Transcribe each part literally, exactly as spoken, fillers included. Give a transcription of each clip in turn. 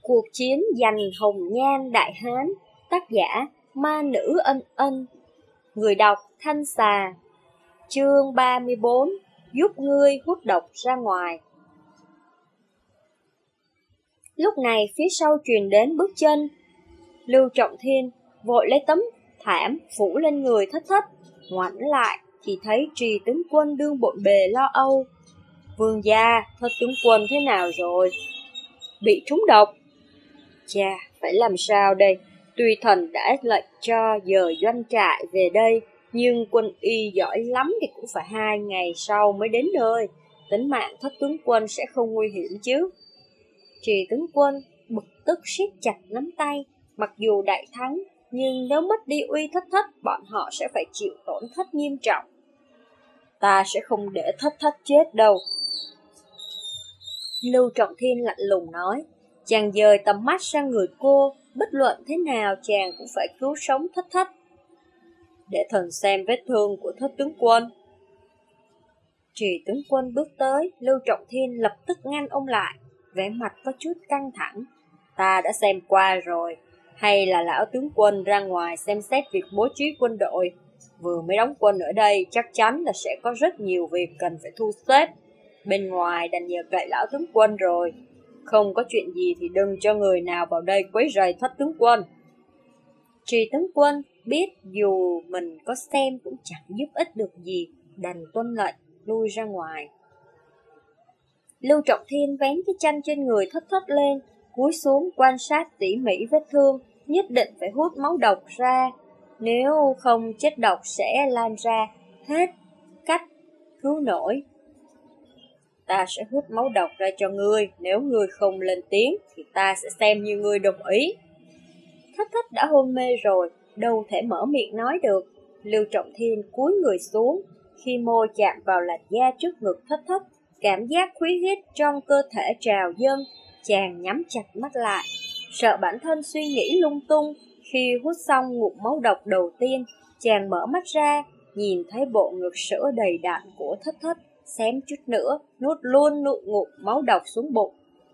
Cuộc chiến giành hồng nhan đại hán. Tác giả Ma Nữ Ân Ân. Người đọc Thanh Xà. Chương ba mươi bốn. Giúp ngươi hút độc ra ngoài. Lúc này phía sau truyền đến bước chân. Lưu Trọng Thiên vội lấy tấm thảm phủ lên người Thất Thất, ngoảnh lại thì thấy Trì tướng quân đương bộn bề lo âu. Vương gia, Thất tướng quân thế nào rồi? Bị trúng độc. Chà, phải làm sao đây? Tuy thần đã lệnh cho dời doanh trại về đây, nhưng quân y giỏi lắm thì cũng phải hai ngày sau mới đến nơi. Tính mạng Thất tướng quân sẽ không nguy hiểm chứ? Trì tướng quân bực tức siết chặt nắm tay. Mặc dù đại thắng, nhưng nếu mất đi uy Thất Thất, bọn họ sẽ phải chịu tổn thất nghiêm trọng. Ta sẽ không để Thất Thất chết đâu. Lưu Trọng Thiên lạnh lùng nói. Chàng dời tầm mắt sang người cô, bất luận thế nào chàng cũng phải cứu sống Thất Thất. Để thần xem vết thương của Thất tướng quân. Trì tướng quân bước tới, Lưu Trọng Thiên lập tức ngăn ông lại, vẻ mặt có chút căng thẳng. Ta đã xem qua rồi, hay là lão tướng quân ra ngoài xem xét việc bố trí quân đội. Vừa mới đóng quân ở đây chắc chắn là sẽ có rất nhiều việc cần phải thu xếp. Bên ngoài đành nhờ cậy lão tướng quân rồi. Không có chuyện gì thì đừng cho người nào vào đây quấy rầy Thất tướng quân. Trì tướng quân biết dù mình có xem cũng chẳng giúp ích được gì, đành tuân lệnh lui ra ngoài. Lưu Trọng Thiên vén cái chăn trên người Thất Thất lên, cúi xuống quan sát tỉ mỉ vết thương, nhất định phải hút máu độc ra. Nếu không chất độc sẽ lan ra hết cách cứu nổi. Ta sẽ hút máu độc ra cho ngươi, nếu ngươi không lên tiếng thì ta sẽ xem như ngươi đồng ý. Thất Thất đã hôn mê rồi, đâu thể mở miệng nói được. Lưu Trọng Thiên cúi người xuống, khi môi chạm vào làn da trước ngực Thất Thất, cảm giác khí huyết trong cơ thể trào dâng, chàng nhắm chặt mắt lại, sợ bản thân suy nghĩ lung tung. Khi hút xong ngụm máu độc đầu tiên, chàng mở mắt ra, nhìn thấy bộ ngực sữa đầy đặn của Thất Thất, xém chút nữa nuốt luôn nụ ngụm máu độc xuống bụng.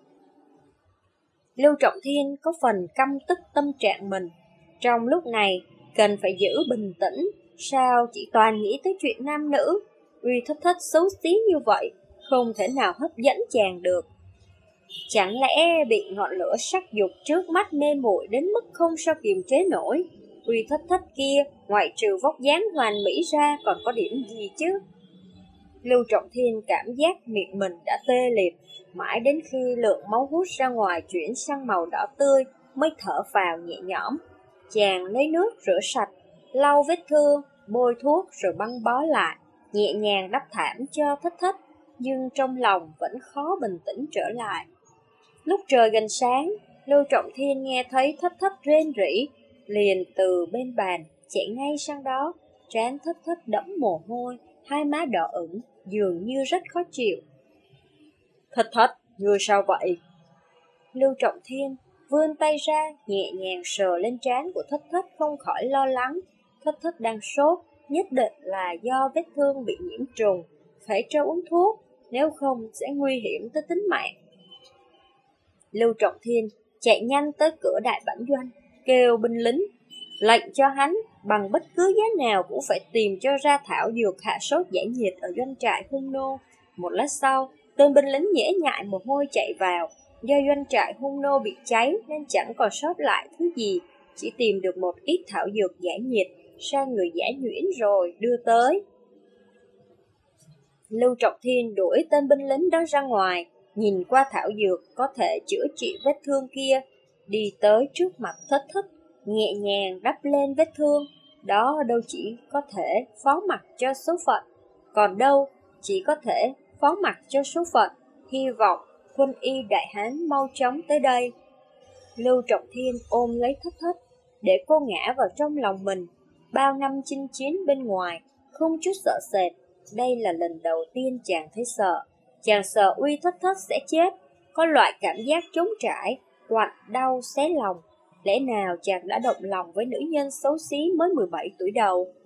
Lưu Trọng Thiên có phần căm tức tâm trạng mình. Trong lúc này cần phải giữ bình tĩnh. Sao chỉ toàn nghĩ tới chuyện nam nữ? Uy Thất Thất xấu xí như vậy, không thể nào hấp dẫn chàng được. Chẳng lẽ bị ngọn lửa sắc dục trước mắt mê muội đến mức không sao kiềm chế nổi? Uy Thất Thất kia ngoại trừ vóc dáng hoàn mỹ ra còn có điểm gì chứ? Lưu Trọng Thiên cảm giác miệng mình đã tê liệt, mãi đến khi lượng máu hút ra ngoài chuyển sang màu đỏ tươi mới thở phào nhẹ nhõm. Chàng lấy nước rửa sạch, lau vết thương, bôi thuốc rồi băng bó lại, nhẹ nhàng đắp thảm cho Thất Thất, nhưng trong lòng vẫn khó bình tĩnh trở lại. Lúc trời gần sáng, Lưu Trọng Thiên nghe thấy Thất Thất rên rỉ, liền từ bên bàn chạy ngay sang đó. Trán Thất Thất đẫm mồ hôi, hai má đỏ ửng, dường như rất khó chịu. Thất Thất, ngươi sao vậy? Lưu Trọng Thiên vươn tay ra, nhẹ nhàng sờ lên trán của Thất Thất, không khỏi lo lắng. Thất Thất đang sốt, nhất định là do vết thương bị nhiễm trùng, phải cho uống thuốc, nếu không sẽ nguy hiểm tới tính mạng. Lưu Trọng Thiên chạy nhanh tới cửa đại bản doanh, kêu binh lính, lệnh cho hắn bằng bất cứ giá nào cũng phải tìm cho ra thảo dược hạ sốt giải nhiệt ở doanh trại Hung Nô. Một lát sau, tên binh lính nhễ nhại mồ hôi chạy vào. Do doanh trại Hung Nô bị cháy nên chẳng còn sót lại thứ gì, chỉ tìm được một ít thảo dược giải nhiệt, sai người giải nhuyễn rồi đưa tới. Lưu Trọng Thiên đuổi tên binh lính đó ra ngoài, nhìn qua thảo dược có thể chữa trị vết thương kia, đi tới trước mặt Thất Thất, nhẹ nhàng đắp lên vết thương. Đó đâu chỉ có thể phó mặc cho số phận, còn đâu chỉ có thể phó mặc cho số phận. Hy vọng quân y đại hán mau chóng tới đây. Lưu Trọng Thiên ôm lấy Thất Thất, để cô ngã vào trong lòng mình. Bao năm chinh chiến bên ngoài, không chút sợ sệt, đây là lần đầu tiên chàng thấy sợ. Chàng sợ Uy Thất Thất sẽ chết, có loại cảm giác trống trải, quặn đau xé lòng. Lẽ nào chàng đã động lòng với nữ nhân xấu xí mới mười bảy tuổi đầu?